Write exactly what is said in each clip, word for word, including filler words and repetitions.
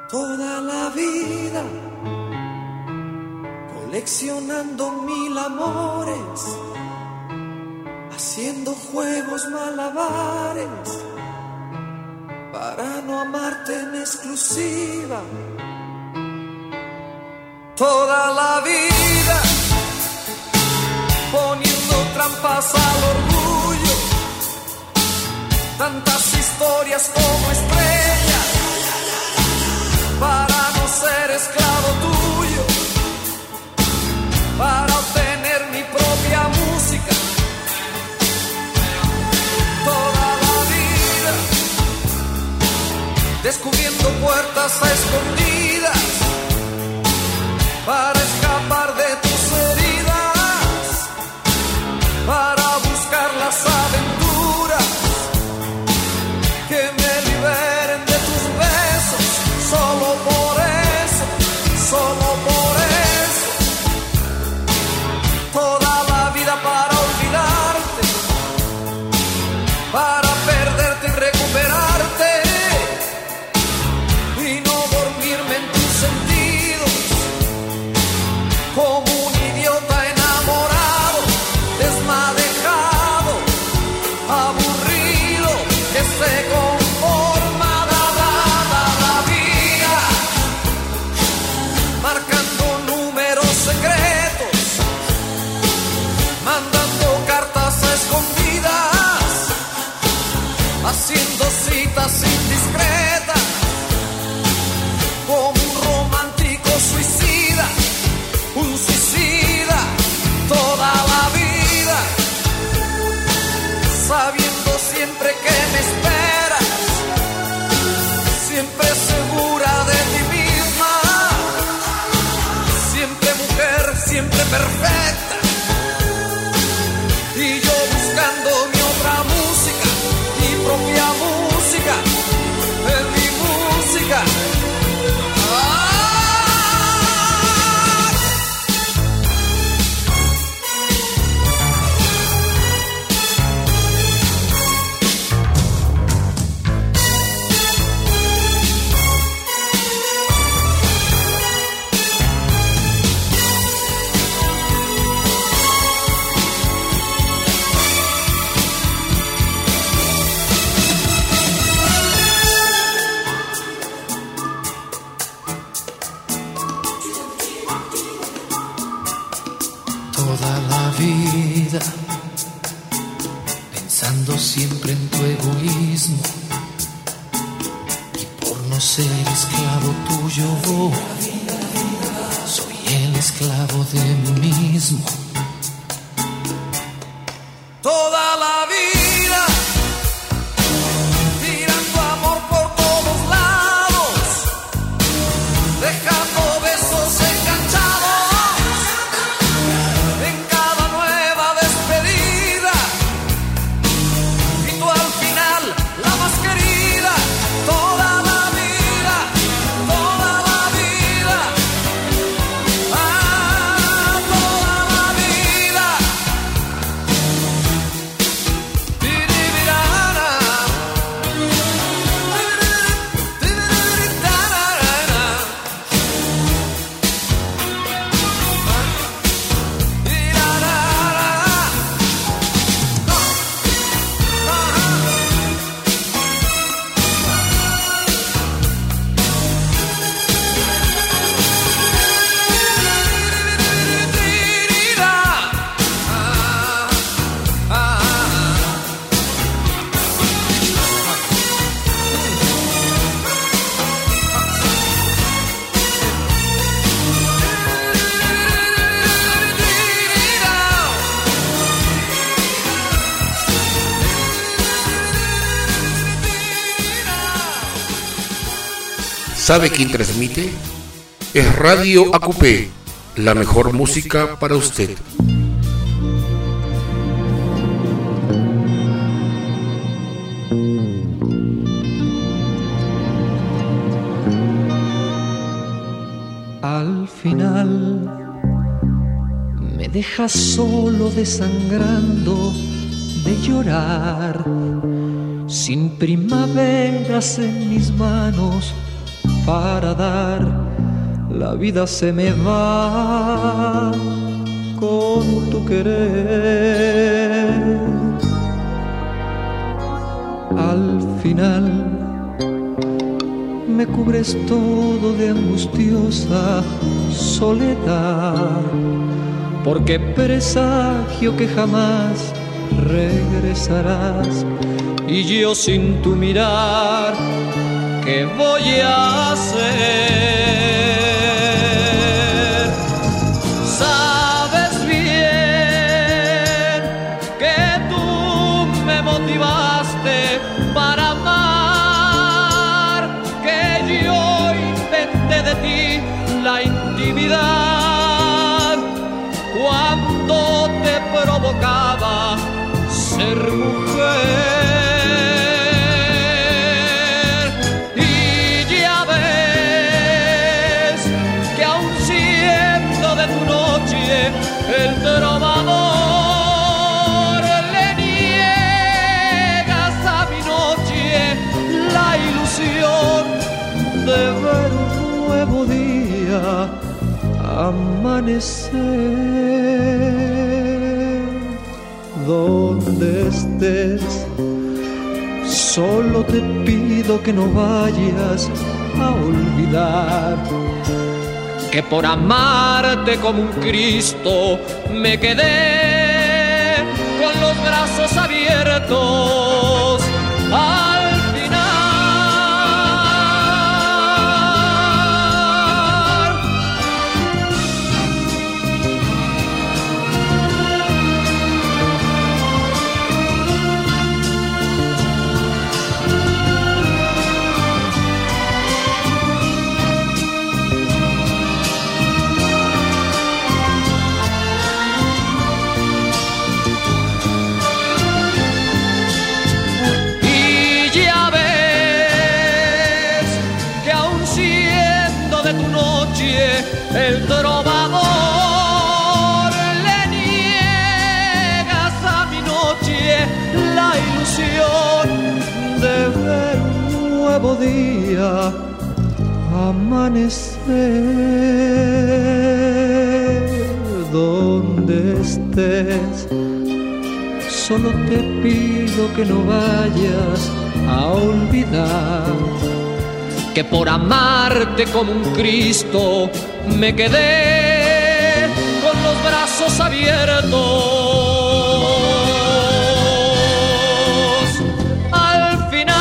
Toda la vida coleccionando mil amores, haciendo juegos malabares para no amarte en exclusiva. Toda la vida poniendo trampas al orgullo, tantas historias como estrellas para no ser esclavo tuyo, para obtener mi propia música. Toda la vida descubriendo puertas a escondidas para escapar de tus heridas, para buscar las aventuras que me liberen de tus besos. Solo por eso, solo por eso, toda la vida para olvidarte, para perderte y recuperarte, y no dormirme en tus sentidos, como un idiota enamorado, desmadejado, aburrido, que se conforma. Da, da, da, la vida, marcando números secretos, mandando cartas a escondidas, haciendo citas indiscretas, como un romántico suicida, un suicida. Toda la vida sabiendo siempre que me esperas, siempre segura de ti misma, siempre mujer, siempre perfecta, y yo buscando mi otra música, mi propia música, en mi música. Vida, pensando siempre en tu egoísmo, y por no ser esclavo tuyo, soy el esclavo de mí mismo. Toda la vida tirando amor por todos lados, dejando besos enganchados en cada nueva despedida, y tú al final la más querida. Toda la vida, toda la vida, ah, toda la vida. ¿Sabe quién transmite? Es Radio A Q P, la mejor música para usted. Al final me dejas solo desangrando de llorar, sin primaveras en mis manos, para dar, la vida se me va con tu querer. Al final me cubres todo de angustiosa soledad, porque presagio que jamás regresarás, y yo sin tu mirar, ¿qué voy a hacer? Sabes bien que tú me motivaste para amar, que yo inventé de ti la intimidad cuando te provocaba ser mujer. Y ya ves que aun siendo de tu noche el trovador, le niegas a mi noche la ilusión de ver un nuevo día amanecer. Donde estés, solo te pido que no vayas a olvidar que por amarte como un Cristo me quedé con los brazos abiertos al final. El trovador, le niegas a mi noche la ilusión de ver un nuevo día amanecer. Donde estés, solo te pido que no vayas a olvidar que por amarte como un Cristo me quedé con los brazos abiertos al final.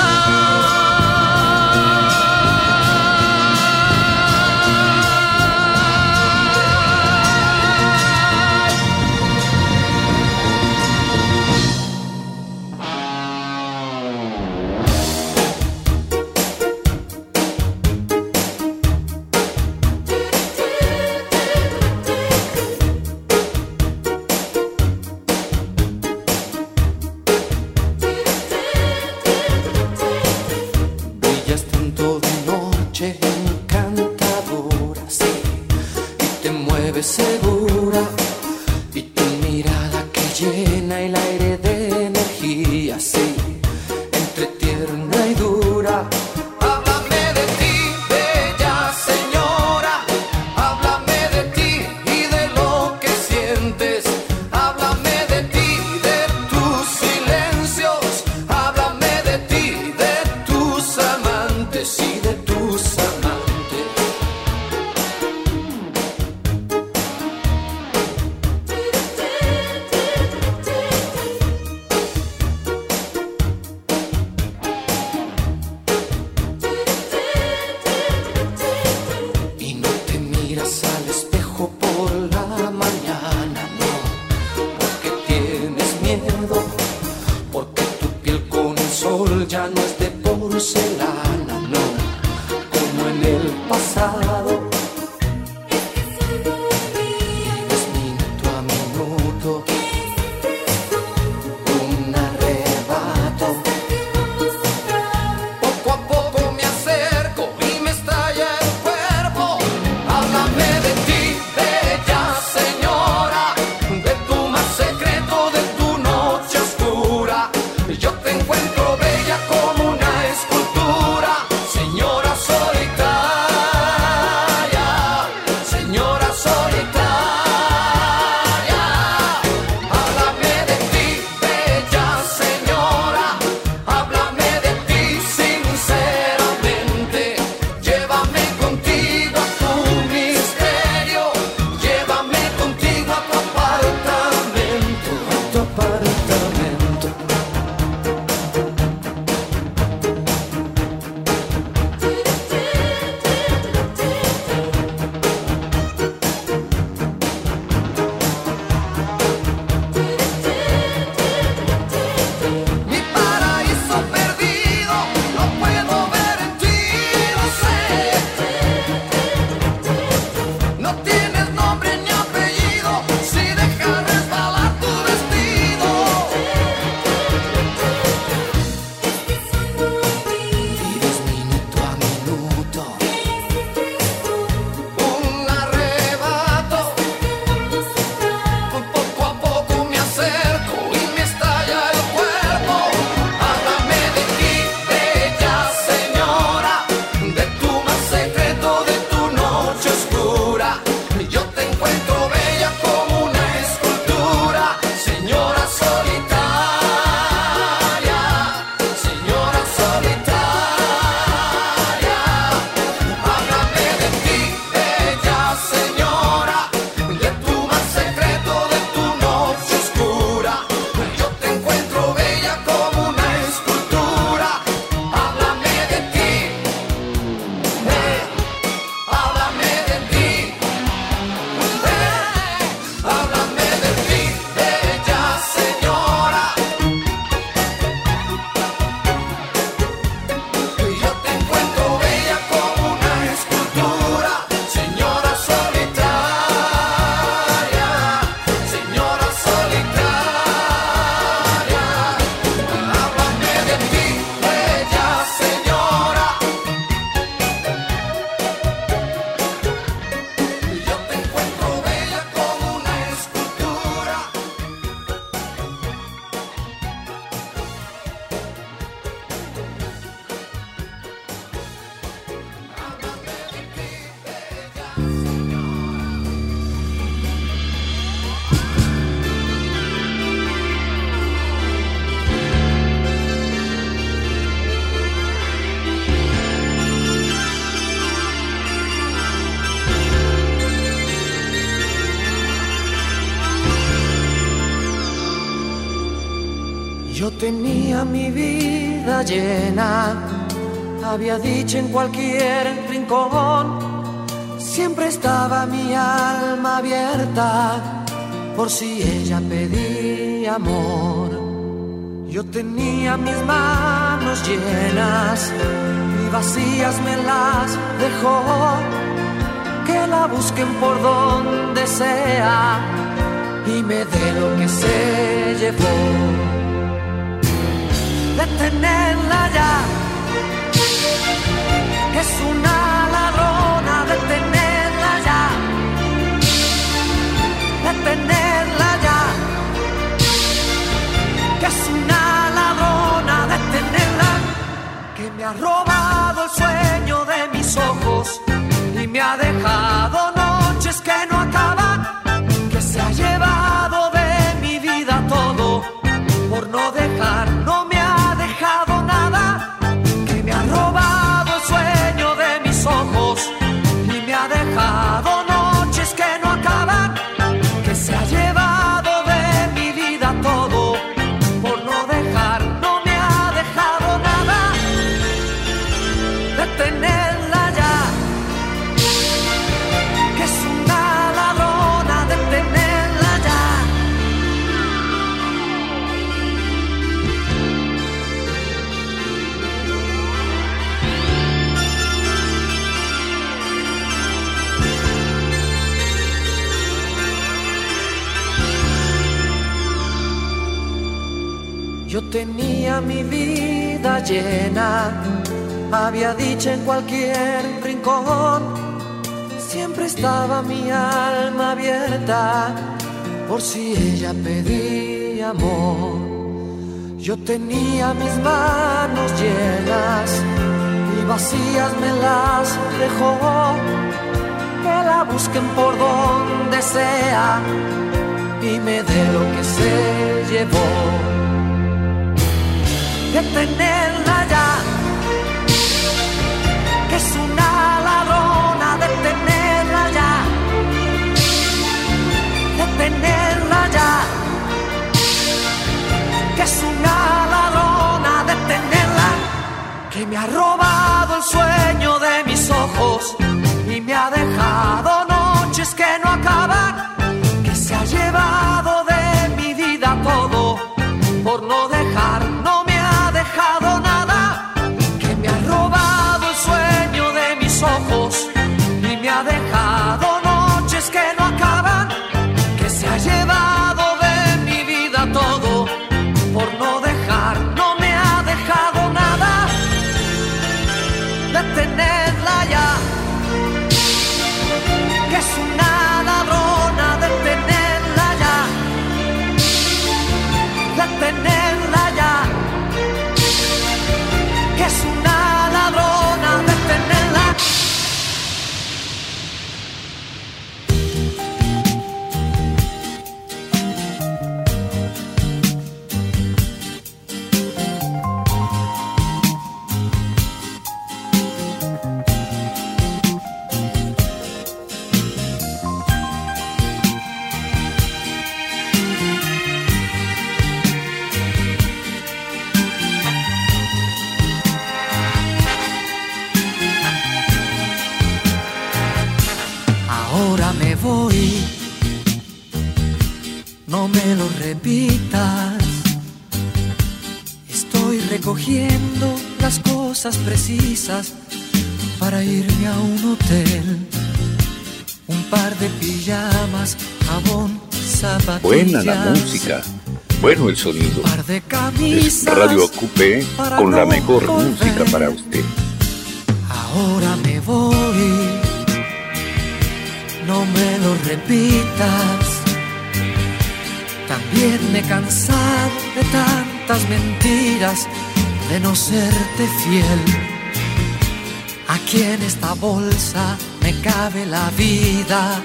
Segura, y tu mirada que llena el aire de energía, sí, entre tierna y dura. Háblame de ti, bella señora, háblame de ti y de lo que sientes, háblame de ti, de tus silencios, háblame de ti, de tus amantes y de tus amantes. Ya no es de porcelana, no, como en el pasado. Vives minuto a minuto, un arrebato. Poco a poco me acerco y me estalla el cuerpo. Háblame de ti, bella señora, de tu más secreto, de tu noche oscura. Yo te encuentro bella como una escultura. Yo tenía mi vida llena, había dicho en cualquier rincón, siempre estaba mi alma abierta por si ella pedía amor. Yo tenía mis manos llenas y vacías me las dejó, que la busquen por donde sea y me dé lo que se llevó. Detenerla ya, que es una ladrona, detenerla ya, detenerla ya, que es una ladrona, detenerla, que me ha robado el sueño de mis ojos y me ha dejado noches que no acaban, que se ha llevado de mi vida todo por no dejar, no me ha dejado nada, que me ha robado el sueño de mis ojos y me ha dejado noches que no acaban, que se ha llevado de mi vida todo por no dejar, no me ha dejado nada. Detenerla ya, que es una ladrona, detenerla ya. Yo tenía mi vida llena, había dicho en cualquier rincón, siempre estaba mi alma abierta por si ella pedía amor. Yo tenía mis manos llenas y vacías me las dejó, que la busquen por donde sea y me dé lo que se llevó. Detenerla ya, que es una ladrona, detenerla ya, detenerla ya, que es una ladrona, detenerla, que me ha robado el sueño de mis ojos y me ha dejado noches que no acaban, que se ha llevado de mi vida todo por no dejar, no me ha dejado nada, que me ha robado el sueño de mis ojos y me ha dejado noches que no acaban, que se ha llevado de mi vida todo por no dejar, no me ha dejado nada. Detenerla ya, que es una ladrona, detenerla ya, detenerla ya, que es una ladrona, detenerla. Ahora me voy, no me lo repitas. Estoy recogiendo las cosas precisas para irme a un hotel. Un par de pijamas, jabón, zapatillas. Buena la música, bueno el sonido. Un par de camisas. Es Radio Acupé con la mejor volver. música para usted. Ahora me voy, no me lo repitas. También me he cansado de tantas mentiras, de no serte fiel. Aquí en esta bolsa me cabe la vida,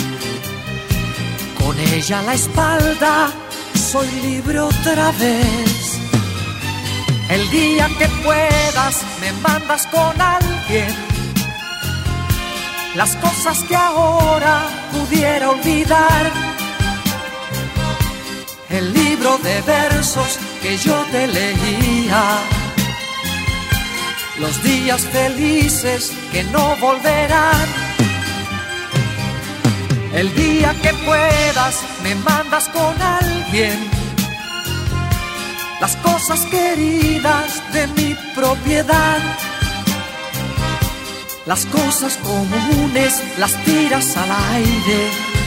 con ella a la espalda soy libre otra vez. El día que puedas me mandas con alguien las cosas que ahora pudiera olvidar. El libro de versos que yo te leía. Los días felices que no volverán. El día que puedas me mandas con alguien las cosas queridas de mi propiedad. Las cosas comunes las tiras al aire,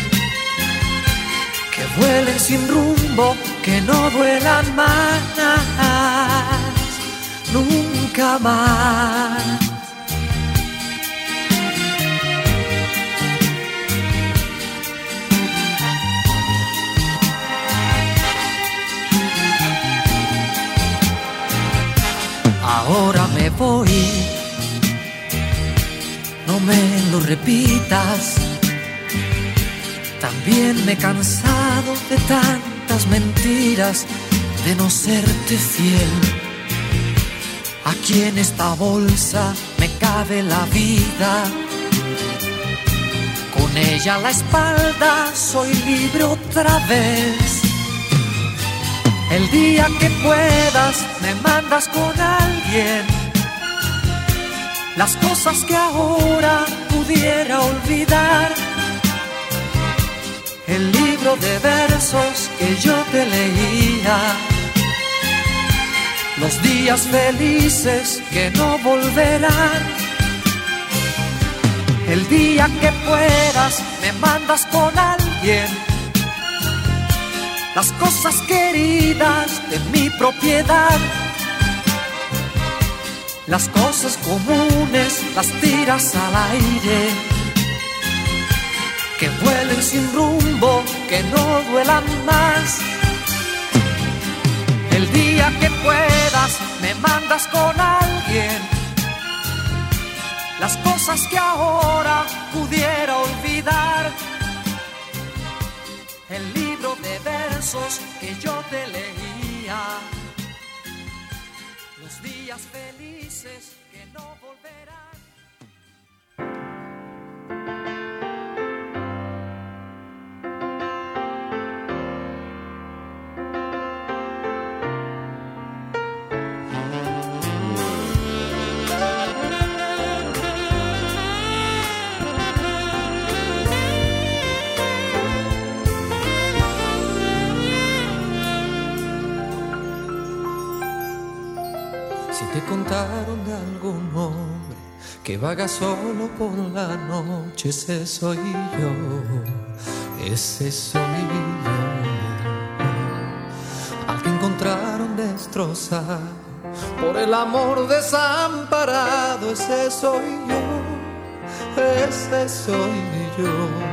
que vuelen sin rumbo, que no duelan más, nunca más. Ahora me voy, no me lo repitas. También me he cansado de tantas mentiras, de no serte fiel. Aquí en esta bolsa me cabe la vida, con ella a la espalda soy libre otra vez. El día que puedas me mandas con alguien las cosas que ahora pudiera olvidar. El libro de versos que yo te leía, los días felices que no volverán. El día que puedas me mandas con alguien las cosas queridas de mi propiedad. Las cosas comunes las tiras al aire, que vuelen sin rumbo, que no duelan más. El día que puedas me mandas con alguien las cosas que ahora pudiera olvidar. El libro de versos que yo te leía, los días felices que no volverán. Te contaron de algún hombre que vaga solo por la noche, ese soy yo, ese soy yo. Al que encontraron destrozado por el amor desamparado, ese soy yo, ese soy yo.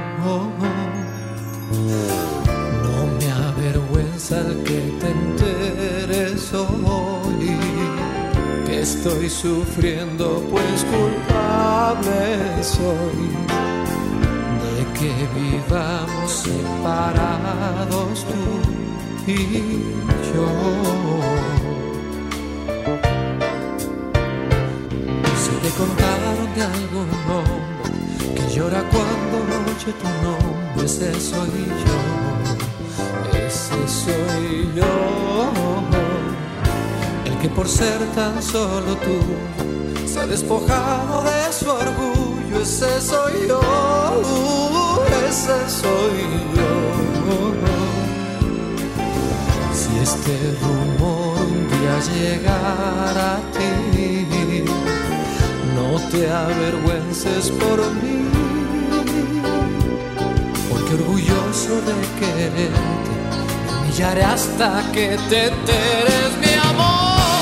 No me avergüenza el que te enteres hoy que estoy sufriendo, pues culpable soy de que vivamos separados tú y yo. Si te contaron de algún hombre que llora cuando oye tu nombre, ese soy yo, ese soy yo. Que por ser tan solo tú se ha despojado de su orgullo, ese soy yo, ese soy yo. Si este rumor un día llegara a ti, no te avergüences por mí, porque orgulloso de quererte me humillaré hasta que te enteres, mi amor.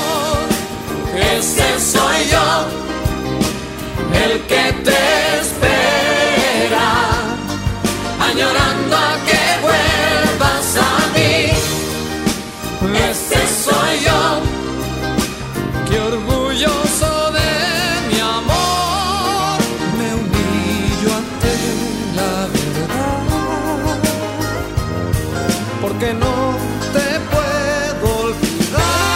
Ese soy yo, el que te espera, añorando a que vuelvas a mí. Ese soy yo, que orgulloso de mi amor me humillo ante la verdad, porque no te puedo olvidar.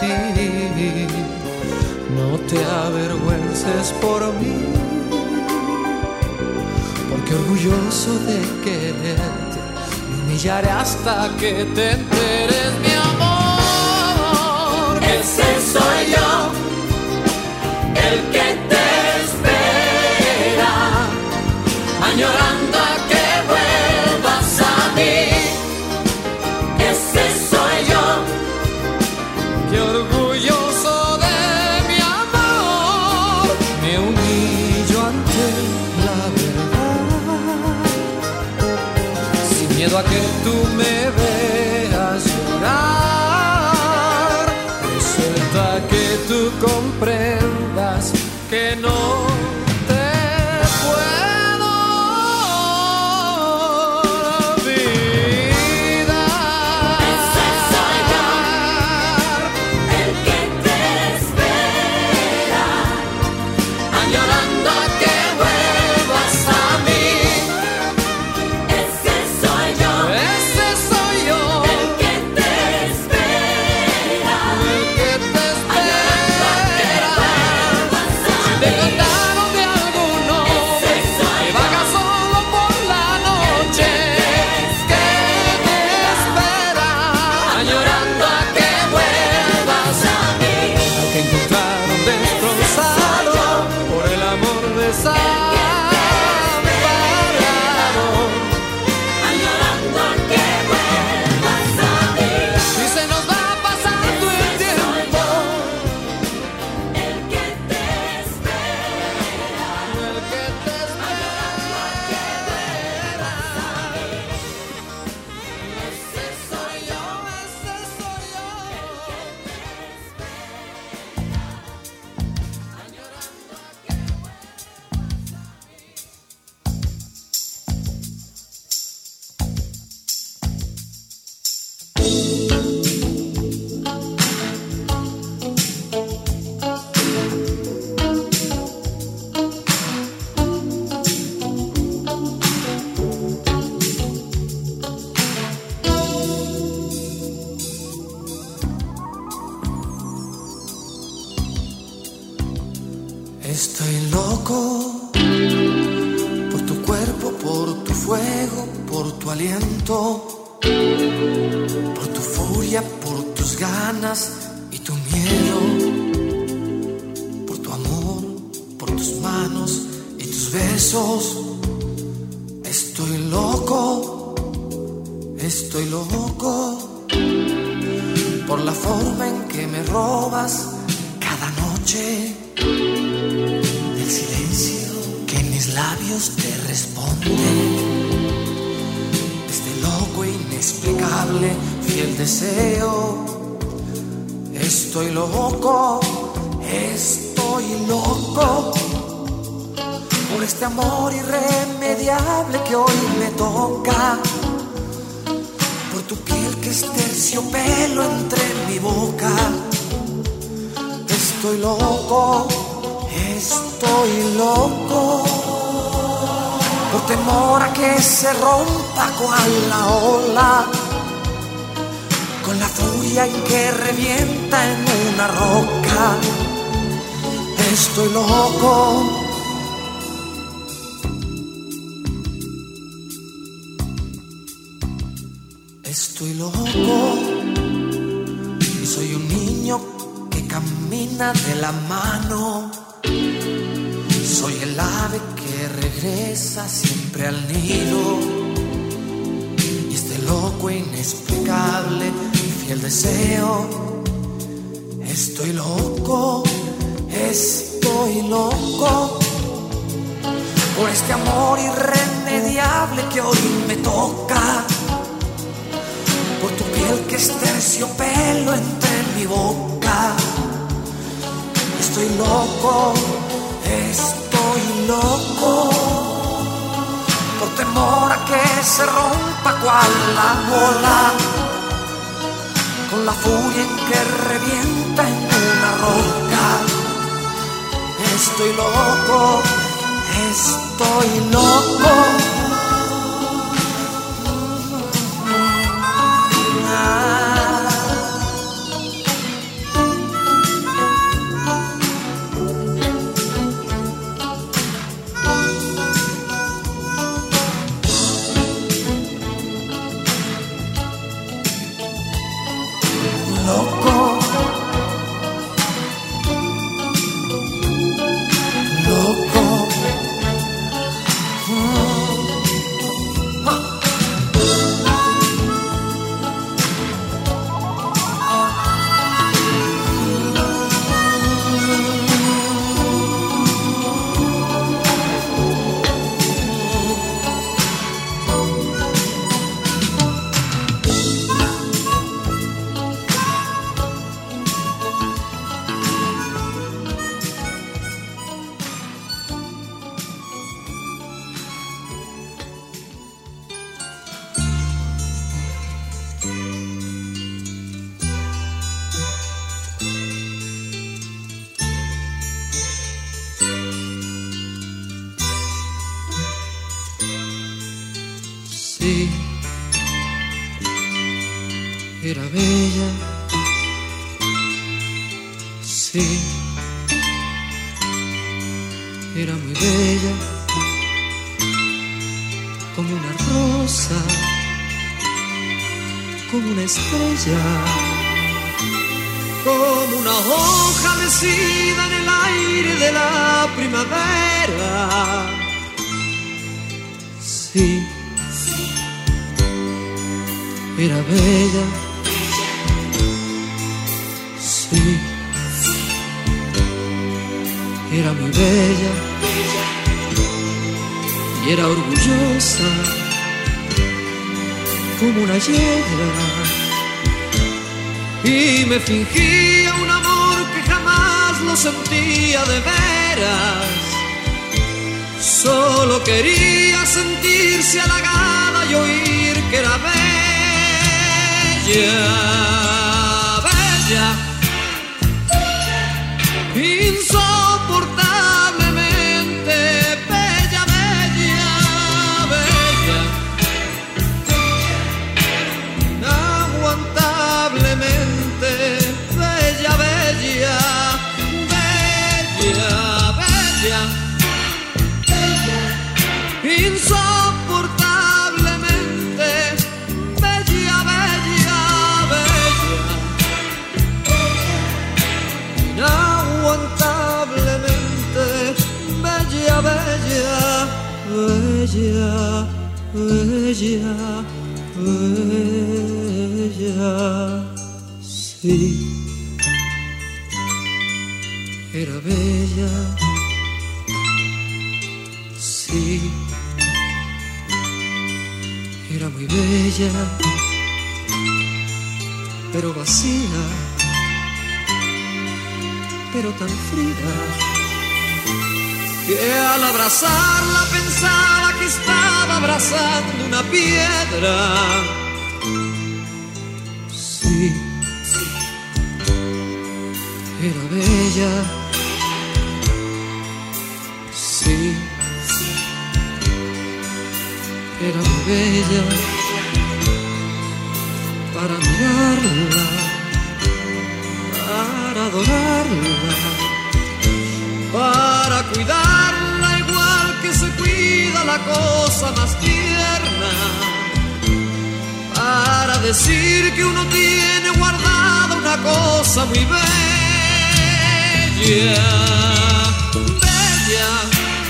ti. No te avergüences por mí, porque orgulloso de quererte me humillaré hasta que te enteres, mi amor. Ese soy yo, el que te espera, añorando a que vuelvas a mí. Ese soy yo, que orgulloso de mi amor me humillo ante la verdad, sin miedo a que tú me veas llorar. Resulta que tú comprendas que no te puedo olvidar. ese soy yo, el que te espera, añorando a que vuelvas a mí. Ese soy yo, Ese soy yo, el que te espera, el que te añorando a que espera. vuelvas a Te mí. contaron de alguno Ese soy que yo, vaga solo por la noche, que te espera, añorando a que vuelvas a mí. al que encontraron destrozado por el amor desamparado. Añorando a que vuelvas a mí. Y se nos va pasando el tiempo, El que te espera, el que te añorando a que vuelvas a mí. Ese soy yo, ese soy yo. Estoy loco por tu cuerpo, por tu fuego, por tu aliento, por tu furia, por tus ganas y tu miedo, por tu amor, por tus manos y tus besos. Estoy loco, estoy loco por la forma en que me robas cada noche. El silencio que en mis labios te responde. Este loco e inexplicable, fiel deseo. Estoy loco, estoy loco por este amor irremediable que hoy me toca. Por tu piel que es terciopelo entre mi boca. Estoy loco, estoy loco por temor a que se rompa cual la ola, con la furia en que revienta en una roca. Estoy loco, estoy loco y soy un niño que camina de la mano. Soy el ave que regresa siempre al nido. Y este loco e inexplicable y fiel deseo. Estoy loco, estoy loco por este amor irremediable que hoy me toca. Por tu piel que es terciopelo entre mi boca. Estoy loco, estoy loco por temor a que se rompa cual la ola, con la furia en que revienta en una roca. Estoy loco, estoy loco. Ah. Sí, era muy bella, como una rosa, como una estrella, como una hoja mecida en el aire de la primavera. Sí, era bella. Sí, era muy bella y era orgullosa como una yegua, y me fingía un amor que jamás lo sentía de veras. Solo quería sentirse halagada y oír que era bella, bella, insoportablemente bella, bella, bella, inaguantablemente bella, bella, bella, bella, insoportablemente bella, bella, bella, inaguantablemente bella, bella, bella, bella, bella. Sí, era bella. Sí, era muy bella, pero vacía, pero tan fría, que al abrazarla pensaba que estaba abrazando una piedra. Sí, era bella. Sí, era muy bella para mirarla, para adorarla, para cuidarla igual que se cuida la cosa más tierna, para decir que uno tiene guardada una cosa muy bella, bella,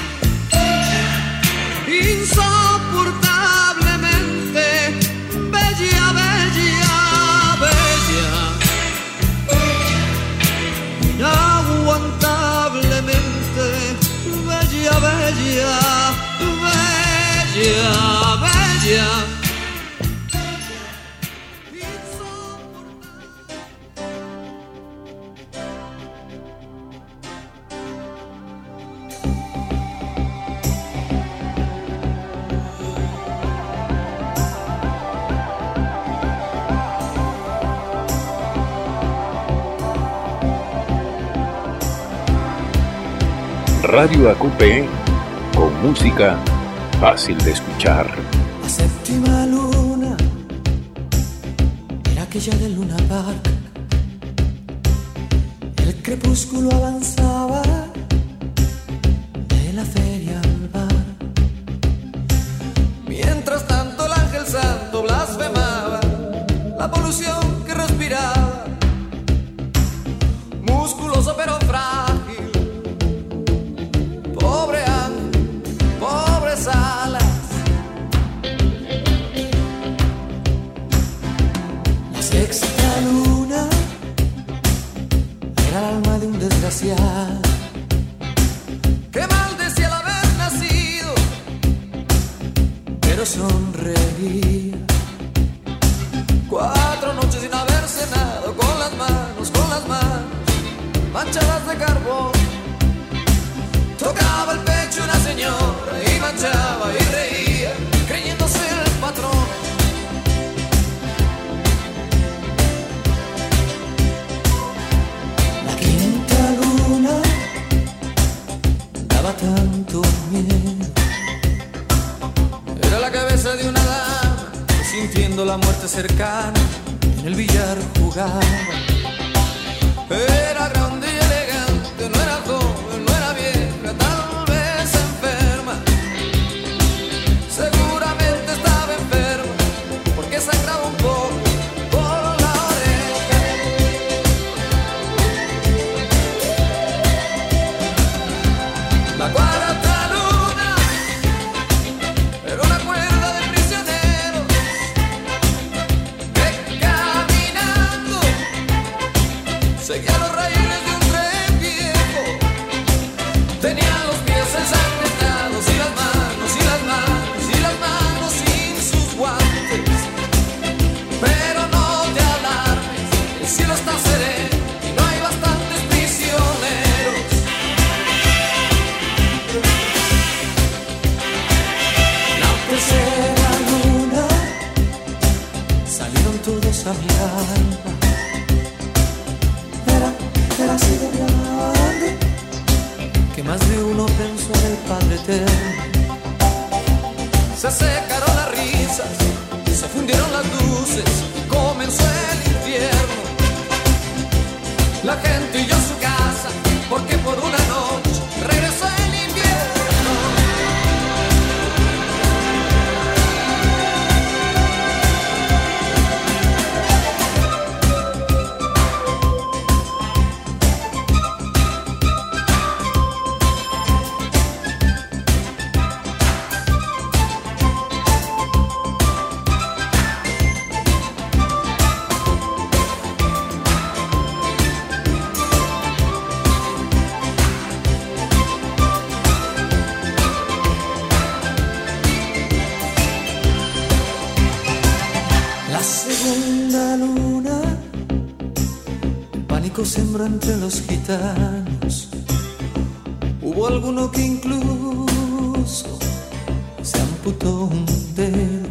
insoportablemente bella, bella, bella, inaguantablemente bella, bella, bella, bella. Radio A Q P, con música fácil de escuchar. La séptima luna era aquella del Luna Park. El crepúsculo avanzaba de la feria al bar. Mientras tanto el ángel santo blasfemaba la polución que respiraba, musculoso pero frágil. Pobre ángel, pobres alas. La sexta luna era el alma de un desgraciado que maldecía el haber nacido, pero sonreía. Cuatro noches sin haber cenado, con las manos, con las manos manchadas de carbón. Tocaba el pecho una señora y manchaba y reía, creyéndose el patrón. La quinta luna daba tanto miedo. Era la cabeza de una dama que, sintiendo la muerte cercana, en el billar jugaba. Era grande y elegante, más de uno pensó en el Padre Eterno. Se secaron las risas, se fundieron las luces y comenzó el infierno. La gente huyó a su casa porque por una noche regresó el invierno. Sembró entre los gitanos. Hubo alguno que incluso se amputó un dedo.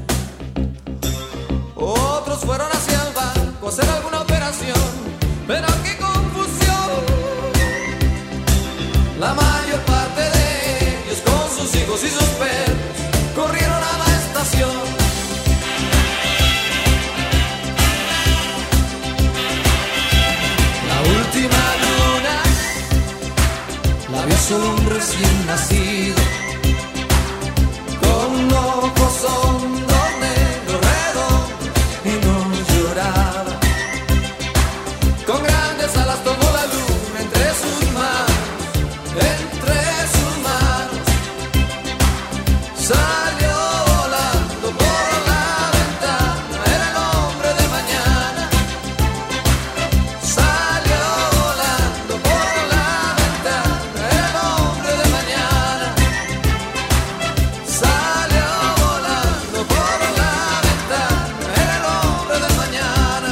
Otros fueron hacia el banco a hacer alguna operación, pero qué confusión. La mayor parte de ellos con sus hijos y sus perros corrieron a la estación. Última luna la vio solo un recién nacido, con ojos hondos, negros, redondos, y no lloraba. Con grandes alas tomó la luna entre sus manos, entre sus manos. Salió volando por la ventana, era el hombre de mañana. Salió volando por la ventana, era el hombre de mañana. Salió volando por la ventana, era el hombre de mañana.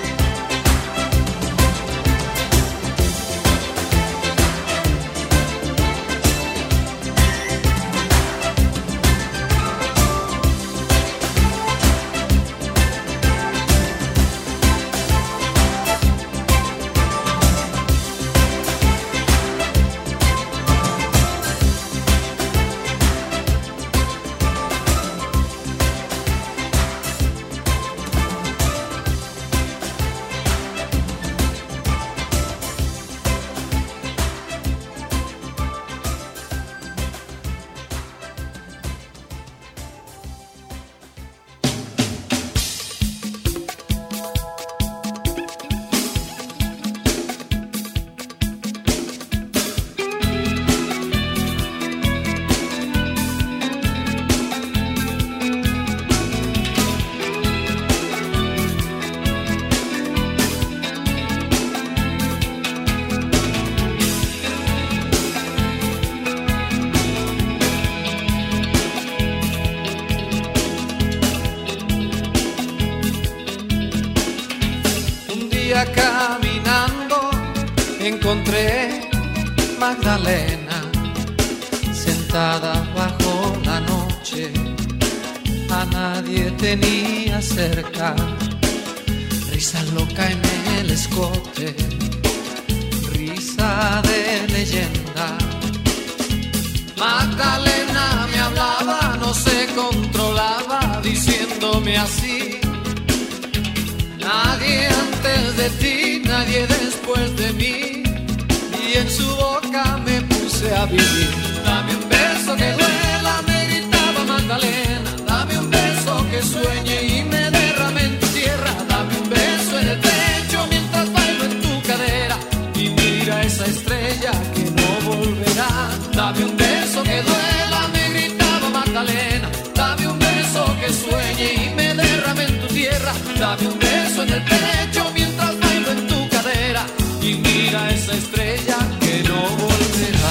Caminando encontré Magdalena sentada bajo la noche, a nadie tenía cerca, risa loca en el escote, risa de leyenda. Magdalena me hablaba, no se controlaba, diciéndome así: nadie antes de ti, nadie después de mí. Y en su boca me puse a vivir. Dame un beso que duela, me gritaba Magdalena. Dame un beso que sueñe y me derrame en tu tierra. Dame un beso en el pecho mientras bailo en tu cadera. Y mira esa estrella que no volverá. Dame un beso que duela, me gritaba Magdalena. Dame un beso que sueñe y me derrame en tu tierra. Dame un beso en el pecho mientras bailo en tu cadera. Y mira esa estrella que no volverá.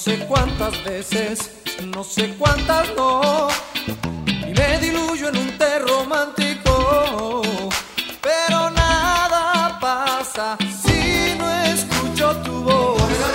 sé cuántas veces, no sé cuántas no, y me diluyo en un té romántico, pero nada pasa si no escucho tu voz.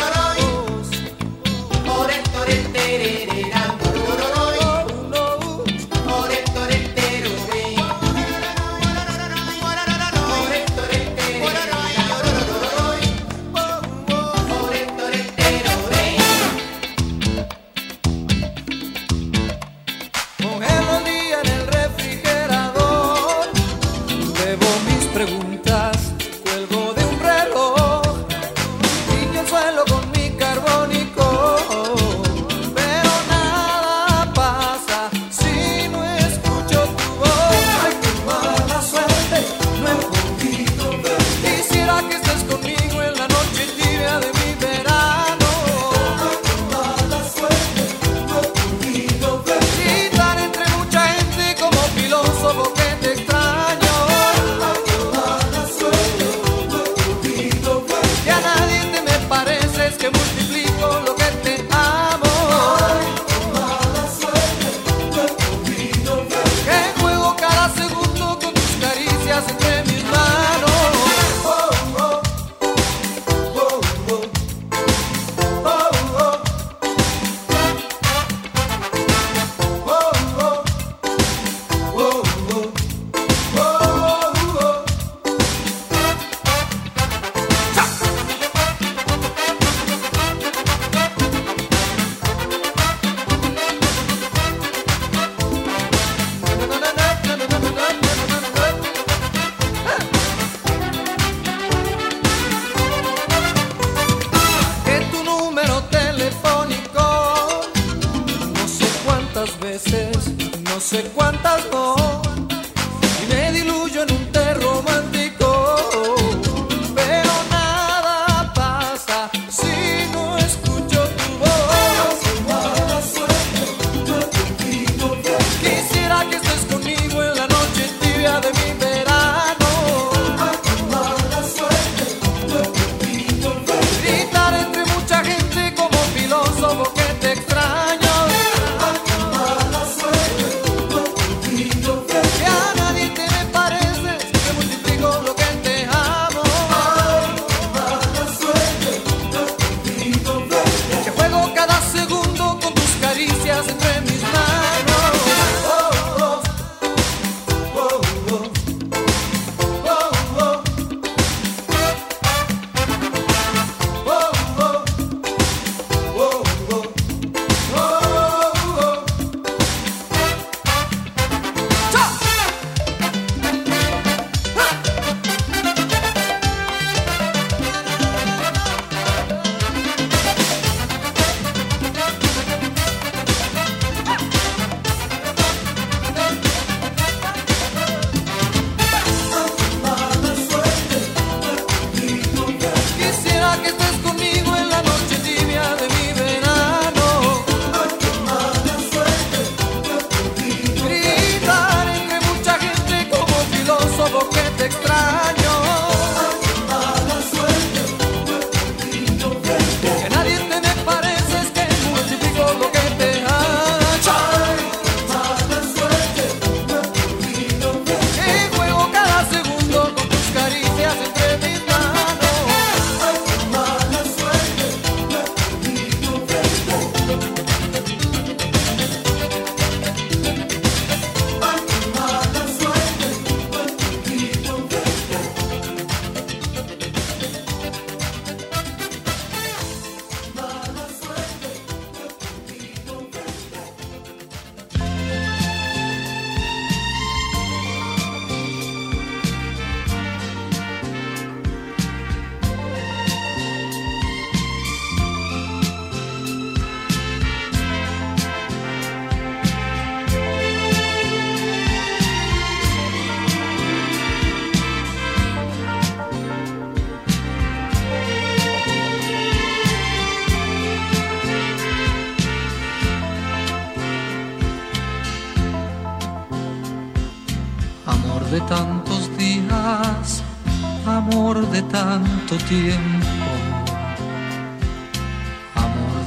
de tantos días, amor de tanto tiempo, amor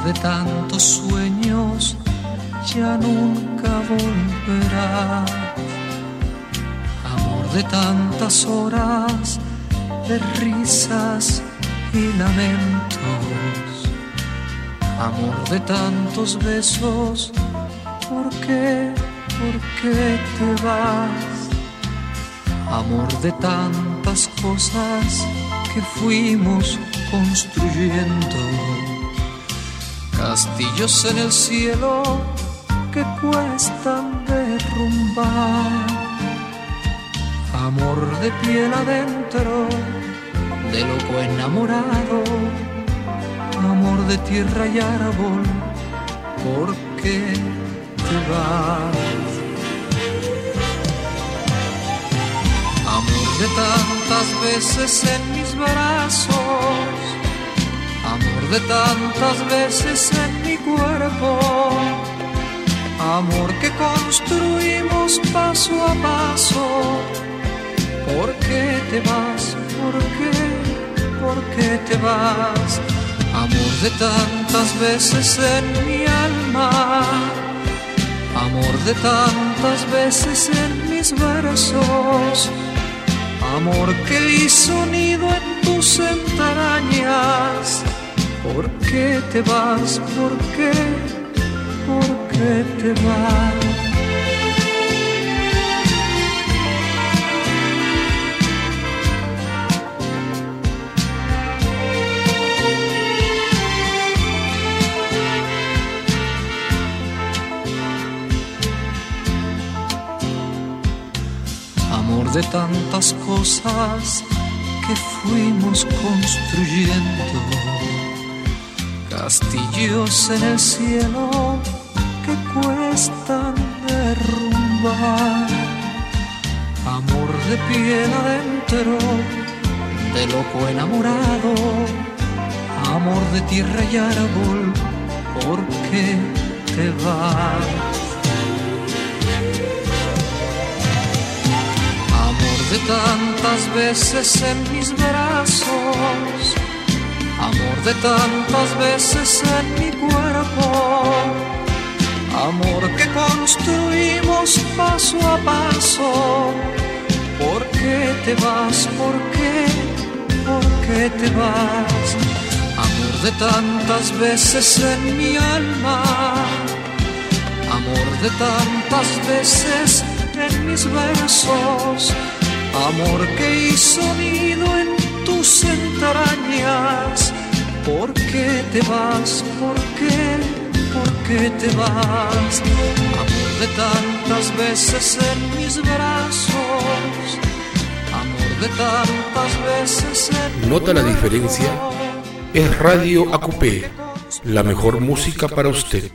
de tantos sueños ya nunca volverá. Amor de tantas horas de risas y lamentos. Amor de tantos besos, ¿por qué, por qué te vas? Amor de tantas cosas que fuimos construyendo. Castillos en el cielo que cuestan derrumbar. Amor de piel adentro, de loco enamorado. Amor de tierra y árbol, ¿por qué te vas? Amor de tantas veces en mis brazos. Amor de tantas veces en mi cuerpo. Amor que construimos paso a paso. ¿Por qué te vas? ¿Por qué? ¿Por qué te vas? Amor de tantas veces en mi alma. Amor de tantas veces en mis versos. Amor que hizo nido en tus entrañas. ¿Por qué te vas? ¿Por qué? ¿Por qué te vas? Amor de tantas cosas que fuimos construyendo. Castillos en el cielo que cuestan derrumbar. Amor de piel adentro, de loco enamorado. Amor de tierra y árbol, ¿por qué te vas? Amor de tantas veces en mis brazos. Amor de tantas veces en mi cuerpo. Amor que construimos paso a paso. ¿Por qué te vas? ¿Por qué? ¿Por qué te vas? Amor de tantas veces en mi alma. Amor de tantas veces en mis versos. Amor que hizo nido en tus entrañas. ¿Por qué te vas? ¿Por qué? ¿Por qué te vas? Amor de tantas veces en mis brazos. Amor de tantas veces en... ¿Nota la diferencia? Es Radio Acupé, la mejor música para usted.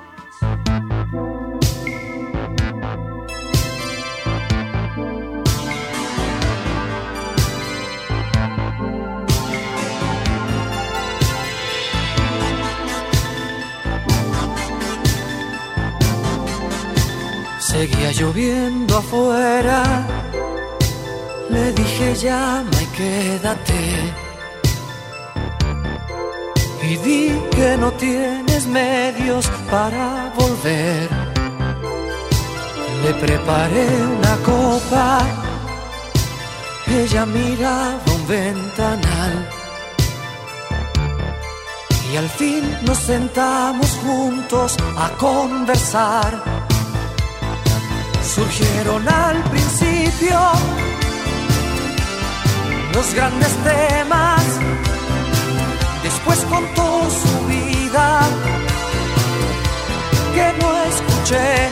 Seguía lloviendo afuera, le dije llama y quédate. Y di que no tienes medios para volver. Le preparé una copa, ella miraba un ventanal. Y al fin nos sentamos juntos a conversar. Surgieron al principio los grandes temas. Después contó su vida que no escuché.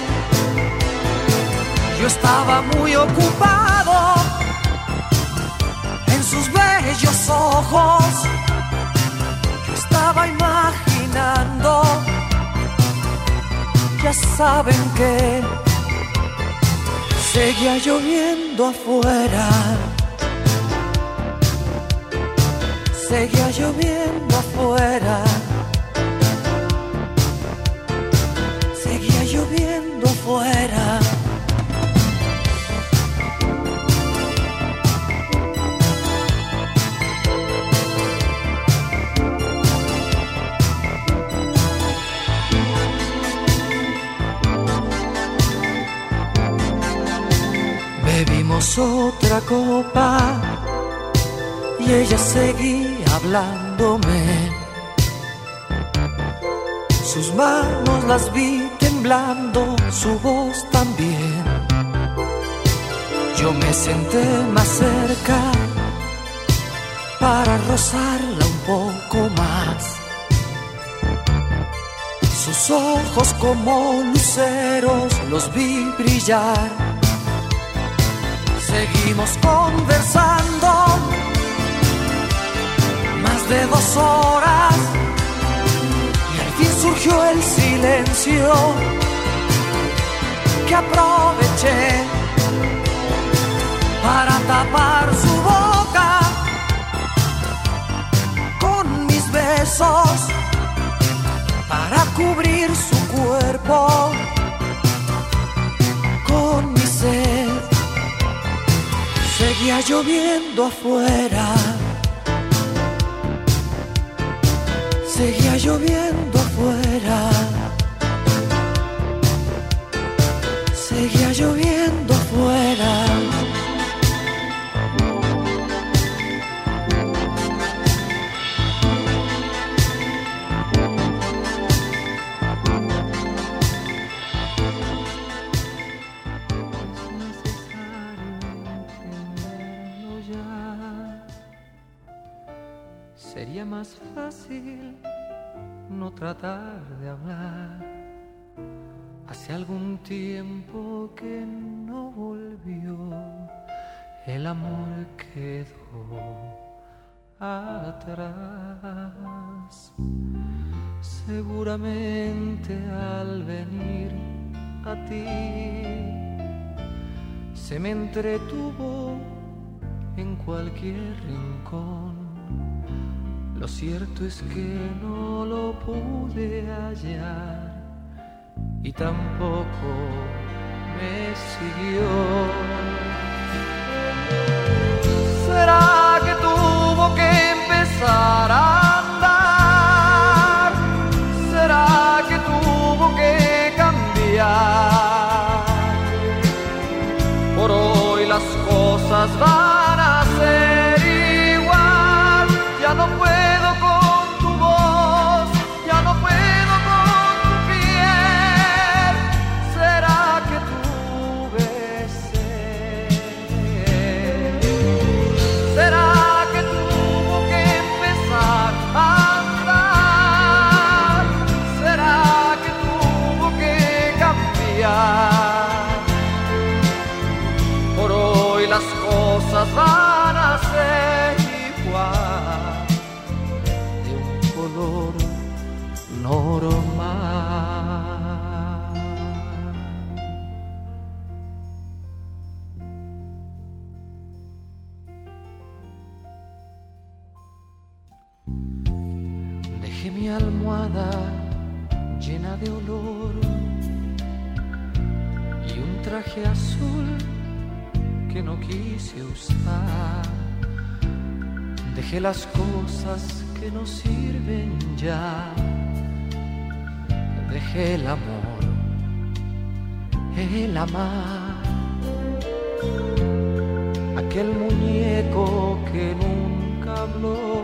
Yo estaba muy ocupado en sus bellos ojos. Yo estaba imaginando, ya saben que seguía lloviendo afuera. Seguía lloviendo afuera. Seguía lloviendo afuera. otra copa y ella seguía hablándome. Sus manos las vi temblando, su voz también. Yo me senté más cerca para rozarla un poco más. Sus ojos como luceros los vi brillar. Seguimos conversando más de dos horas y al fin surgió el silencio que aproveché para tapar su boca con mis besos, para cubrir su cuerpo con mi sed. Seguía lloviendo afuera, seguía lloviendo afuera, seguía lloviendo afuera. Sería más fácil no tratar de hablar. Hace algún tiempo que no volvió, el amor quedó atrás. Seguramente al venir a ti se me entretuvo en cualquier rincón. Lo cierto es que no lo pude hallar y tampoco me siguió. ¿Será que tuvo que empezar a andar? ¿Será que tuvo que cambiar? Por hoy las cosas van a ser igual. Ya no puedo van a ser igual, de un color normal. Dejé mi almohada llena de olor y un traje azul que no quise usar. Dejé las cosas que no sirven ya. Dejé el amor, el amar, aquel muñeco que nunca habló.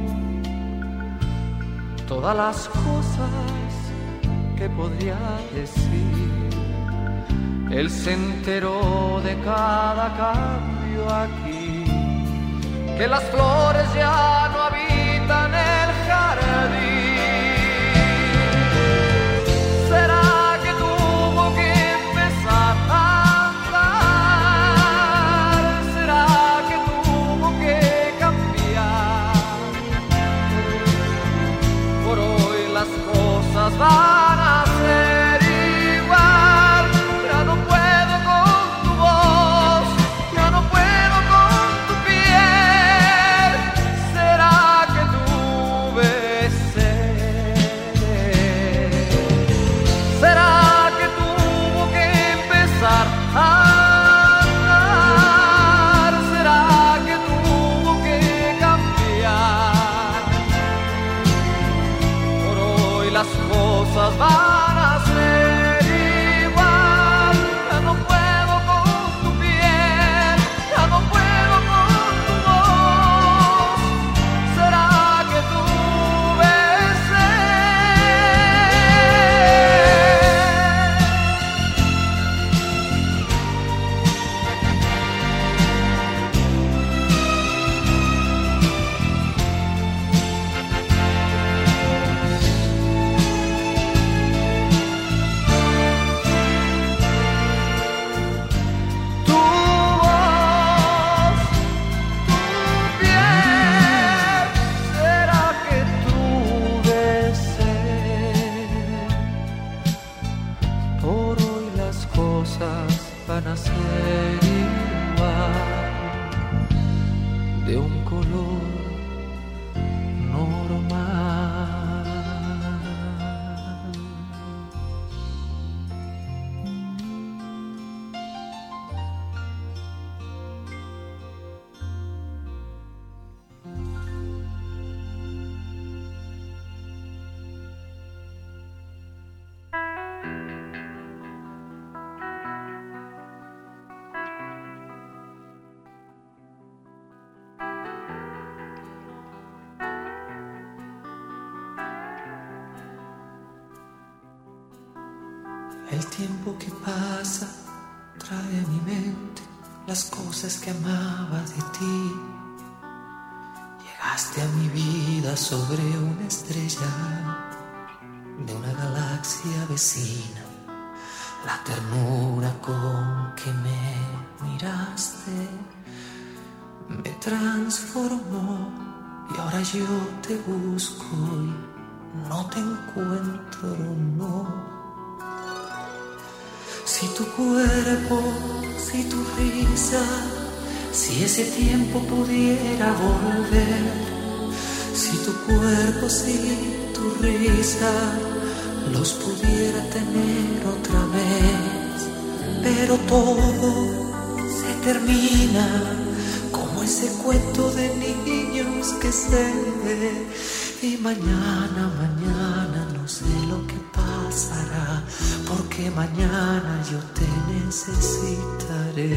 Todas las cosas que podría decir, él se enteró de cada cambio aquí, que las flores ya no habitan el jardín. ¿Será que tuvo que empezar a andar? ¿Será que tuvo que cambiar? Por hoy las cosas van a ser igual. Ya no puedo con tu voz, ya no puedo con tu piel. de un color normal. El tiempo que pasa trae a mi mente las cosas que amaba de ti. Llegaste a mi vida sobre una estrella de una galaxia vecina. La ternura con que me miraste me transformó y ahora yo te busco y no te encuentro, no. Si tu cuerpo, si tu risa, si ese tiempo pudiera volver, si tu cuerpo, si tu risa, los pudiera tener otra vez, pero todo se termina como ese cuento de niños que se ve. Y mañana, mañana no sé lo que pasará, porque mañana yo te necesitaré.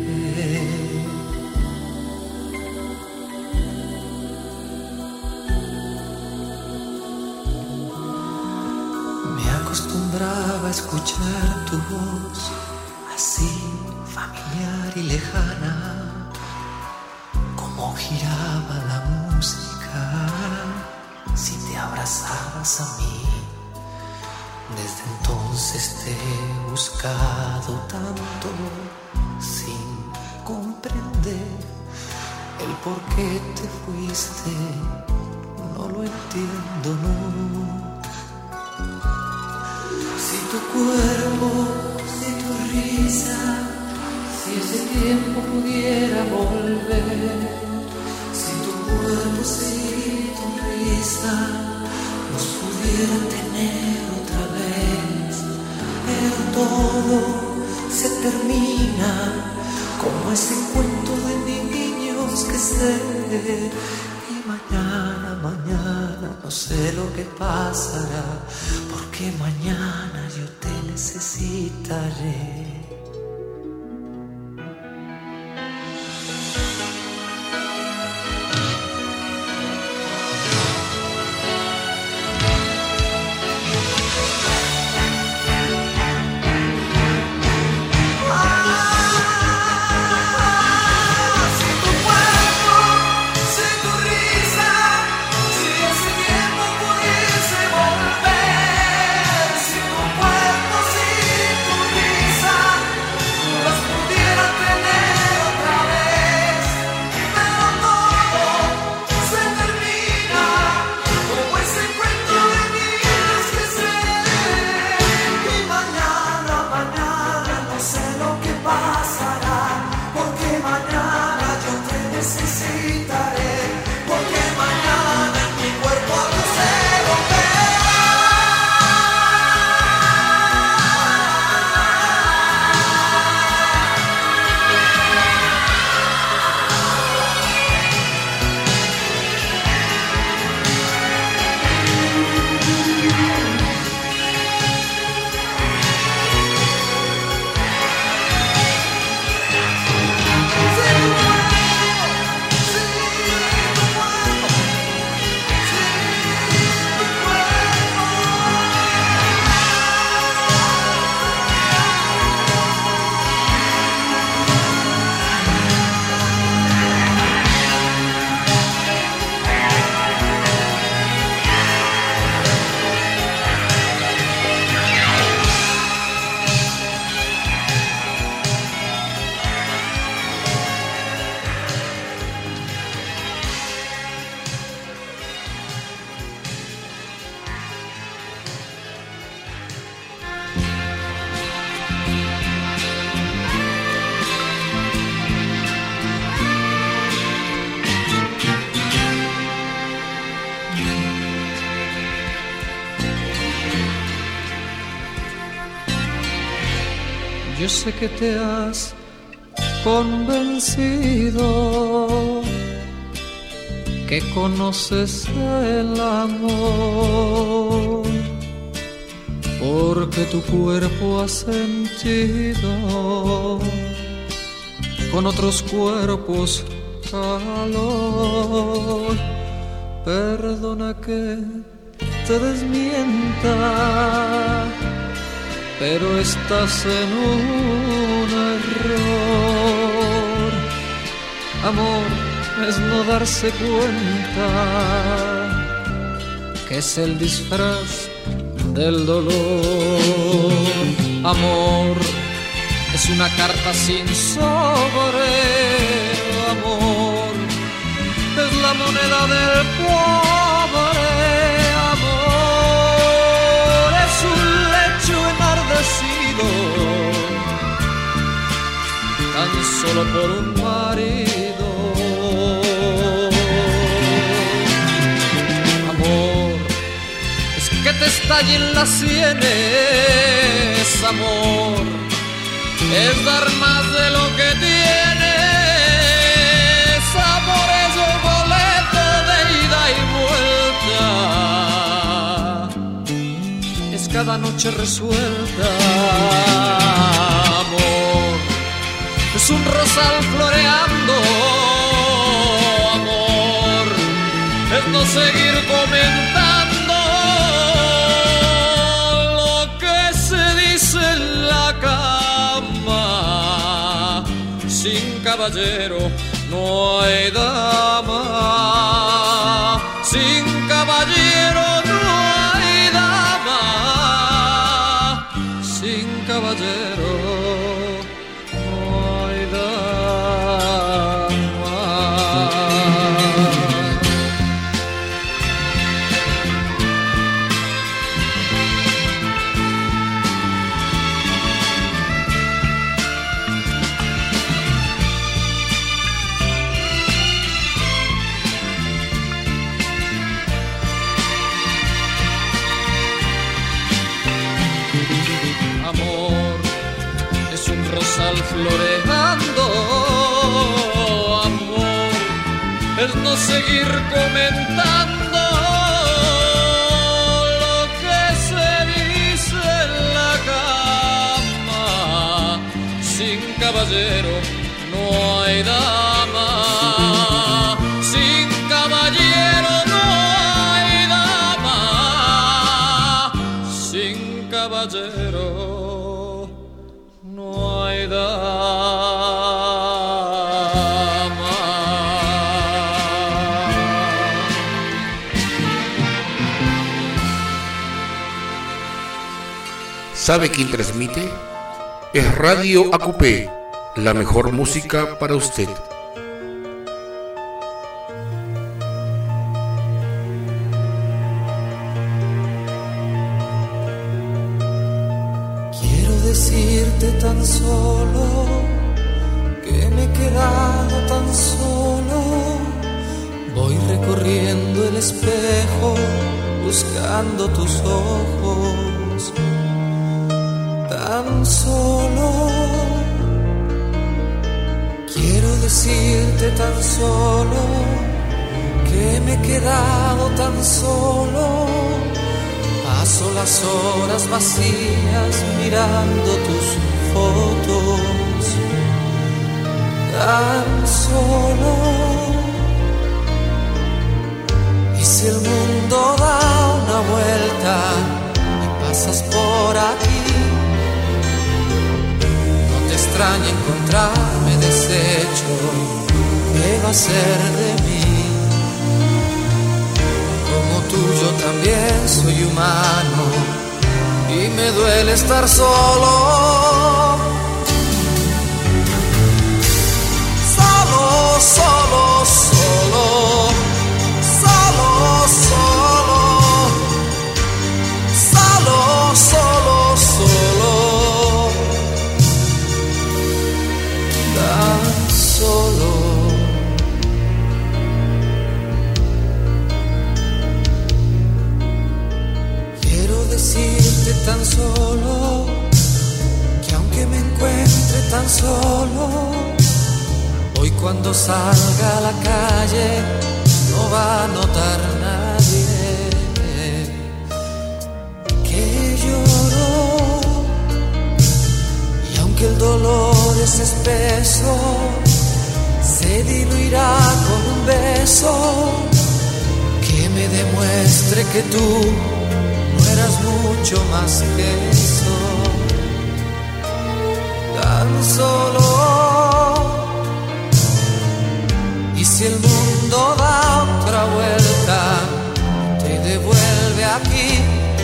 Me acostumbraba a escuchar tu voz, así familiar y lejana, como giraba la música si te abrazabas a mí. Desde entonces te he buscado tanto sin comprender el por qué te fuiste, no lo entiendo, no. Si tu cuerpo, si tu risa, si ese tiempo pudiera volver, si tu cuerpo, si tu risa nos pudiera tener otra vez, pero todo se termina como ese cuento de niños que se ve. Y mañana, mañana no sé lo que pasará, porque mañana yo te necesitaré. Si tu cuerpo, si tu risa Yo sé que te has convencido, que conoces el amor, porque tu cuerpo ha sentido con otros cuerpos calor. Perdona que te desmienta, pero estás en un error. Amor es no darse cuenta que es el disfraz del dolor. Amor es una carta sin sobre. Amor es la moneda del pobre. Amor es un lecho enardecido tan solo por un marido. Amor es que te estallen las sienes. Amor es dar más de lo que tienes. Amor es un boleto de ida y vuelta, es cada noche resuelta. Amor es un rosal floreando. Amor es no seguir comentando lo que se dice en la cama. Sin caballero no hay dama. Sin caballero no hay dama. Sin caballero no hay dama. Amor es un rosal floreando. Amor es no seguir comentando lo que se dice en la cama. Sin caballero no hay dama. Sin caballero no hay dama. Sin caballero no hay dama. ¿Sabe quién transmite? Es Radio A Q P, la mejor música para usted. Quiero decirte tan solo que me he quedado tan solo. Voy recorriendo el espejo buscando tus ojos. Tan solo quiero decirte tan solo que me he quedado tan solo. Paso las horas vacías mirando tus fotos. Tan solo. Y si el mundo da una vuelta y pasas por aquí, extraña encontrarme deshecho. ¿Qué va a ser de mí? Como tú yo también soy humano y me duele estar solo. Solo, solo, solo. Solo, solo. Solo, solo, solo. Tan solo. Quiero decirte tan solo que aunque me encuentre silencio se diluirá con un beso que me demuestre que tú no eras mucho más que eso. Tan solo, y si el mundo da otra vuelta, te devuelve aquí.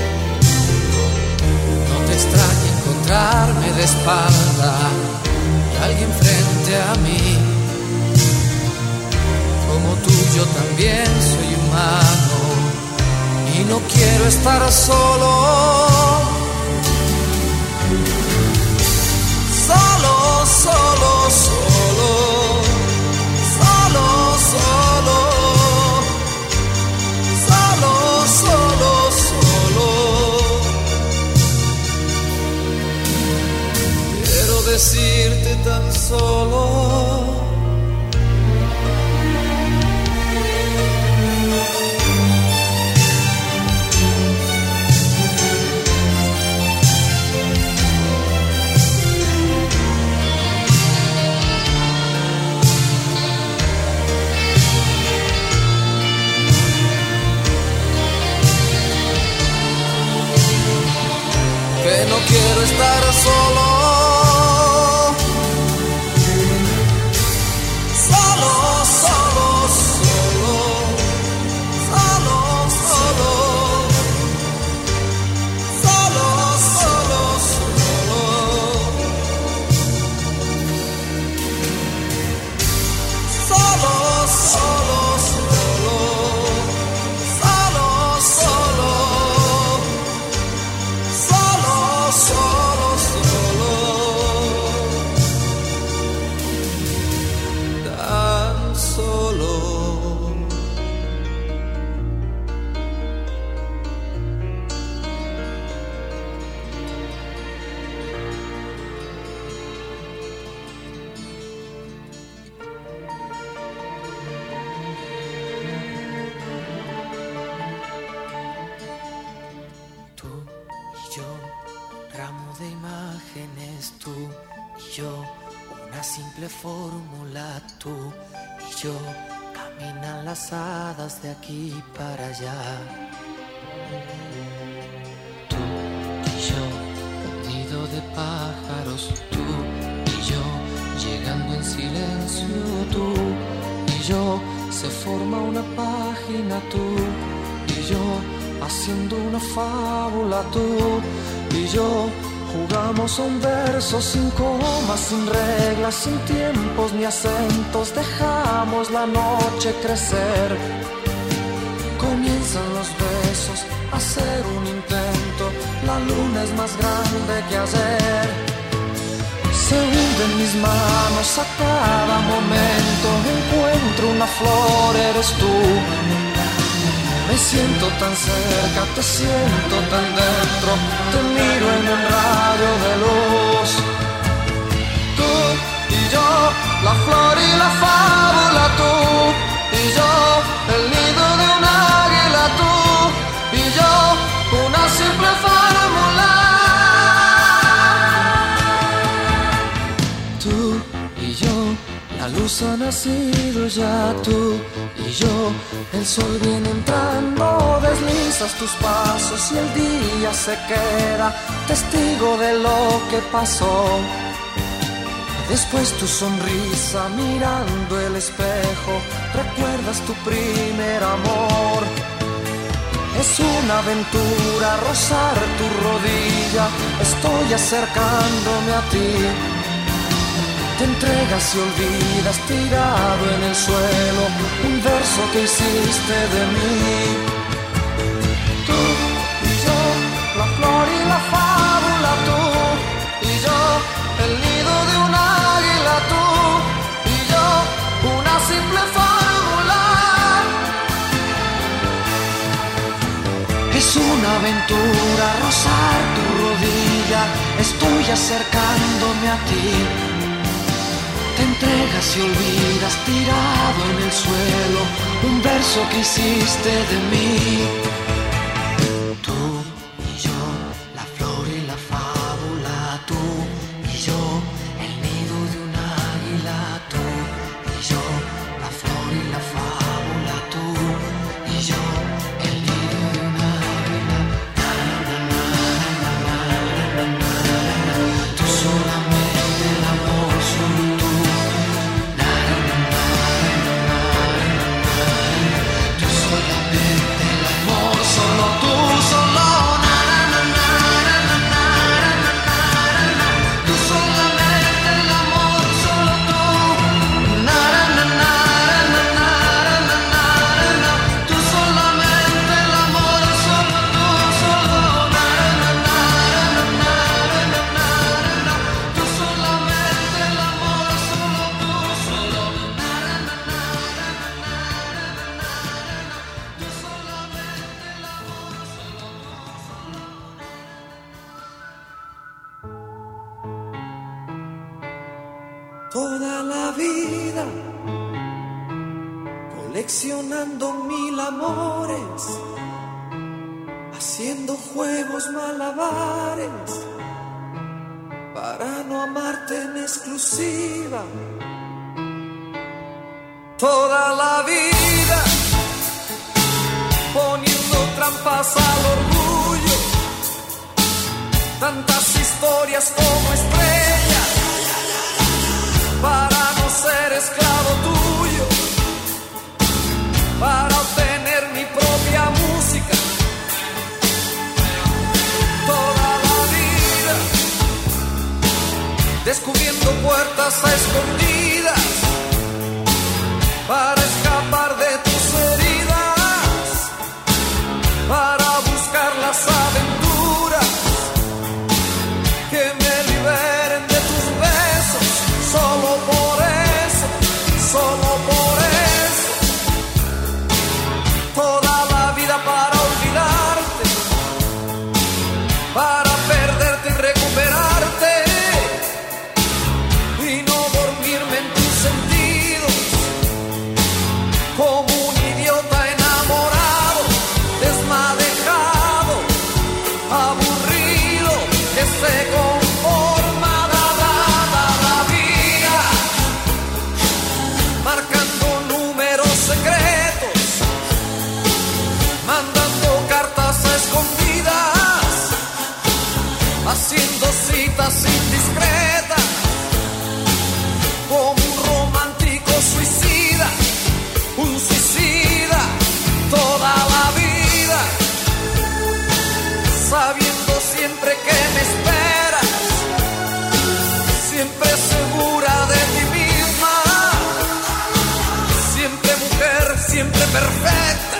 No te extrañe encontrarme de espalda y alguien frente a mí. Como tú yo también soy humano y no quiero estar solo. Solo, solo, solo, solo, solo, solo, solo, solo. Quiero decirte tan solo. Que no quiero estar solo, solo, solo, solo, solo, solo, solo, solo, solo, solo, solo, solo, solo, solo. Solo, solo, tan solo. Tú y yo, ramo de imágenes, tú y yo, una simple fórmula, tú y yo, caminan las hadas de aquí para allá. Tú y yo, un nido de pájaros, tú y yo, llegando en silencio, tú y yo, se forma una página, tú y yo, haciendo una fábula, tú y yo, jugamos a un verso sin comas, sin reglas, sin tiempos ni acentos. Dejamos la noche crecer. Comienzan los besos a hacer un intento. La luna es más grande que ayer. Se hunde en mis manos a cada momento. Encuentro una flor, eres tú. Me siento tan cerca, te siento tan dentro. Te miro en un rayo de luz. Tú y yo, la flor y la fábula, tú y yo, el nido de un águila, tú y yo, una simple fórmula. Tú y yo, la luz ha nacido ya, tú y yo, el sol viene entrando, deslizas tus pasos y el día se queda testigo de lo que pasó. Después tu sonrisa mirando el espejo, recuerdas tu primer amor. Es una aventura rozar tu rodilla, estoy acercándome a ti. Te entregas y olvidas tirado en el suelo un verso que hiciste de mí. Tú y yo, la flor y la fábula, tú y yo, el nido de un águila, tú y yo, una simple fórmula. Es una aventura rozar tu rodilla, estoy acercándome a ti. Te entregas y olvidas tirado en el suelo un verso que hiciste de mí. Tú y yo, la flor y la fábula, tú y yo, el nido de un águila, Toda la vida coleccionando mil amores, haciendo juegos malabares para no amarte en exclusiva. Toda la vida poniendo trampas al orgullo, tantas historias como estrellas para no ser esclavo tuyo, para obtener mi propia música. Toda la vida descubriendo puertas a escondidas para escapar de tus heridas, para buscar las aventuras que me liberen de tus besos. Solo por eso, solo por eso, toda la vida para olvidarte, para perderte y recuperarte, y no dormirme en tus sentidos, como un idiota enamorado, desmadejado, aburrido, que se conforma. Secretos, mandando cartas a escondidas, haciendo citas indiscretas, como un romántico suicida, un suicida, toda la vida, sabiendo siempre que me esperas, siempre segura de ti misma, siempre mujer, siempre perfecta,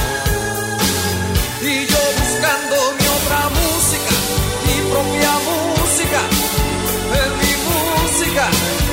y yo buscando mi otra música, mi propia música, en mi música.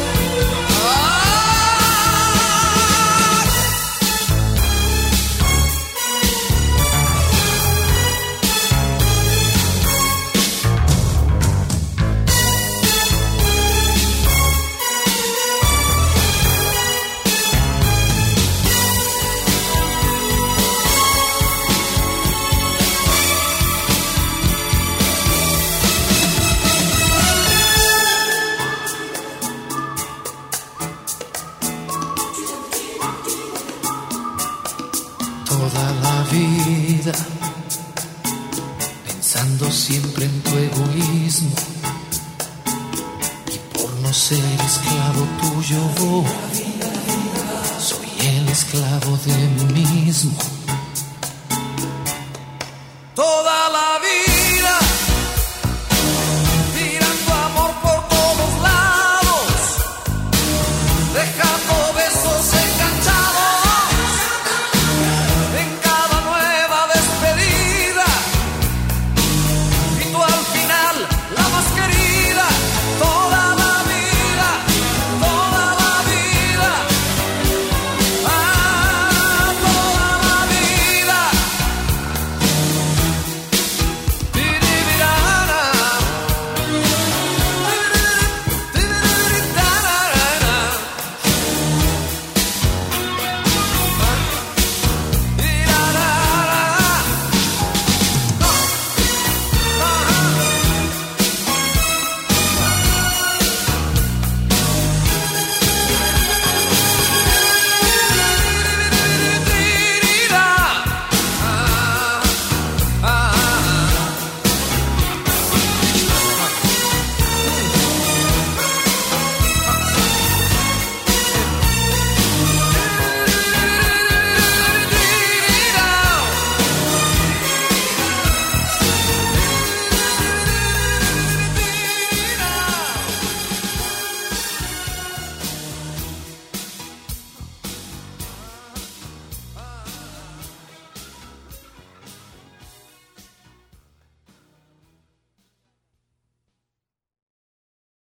Vida, pensando siempre en tu egoísmo, y por no ser esclavo tuyo, soy el esclavo de mí mismo.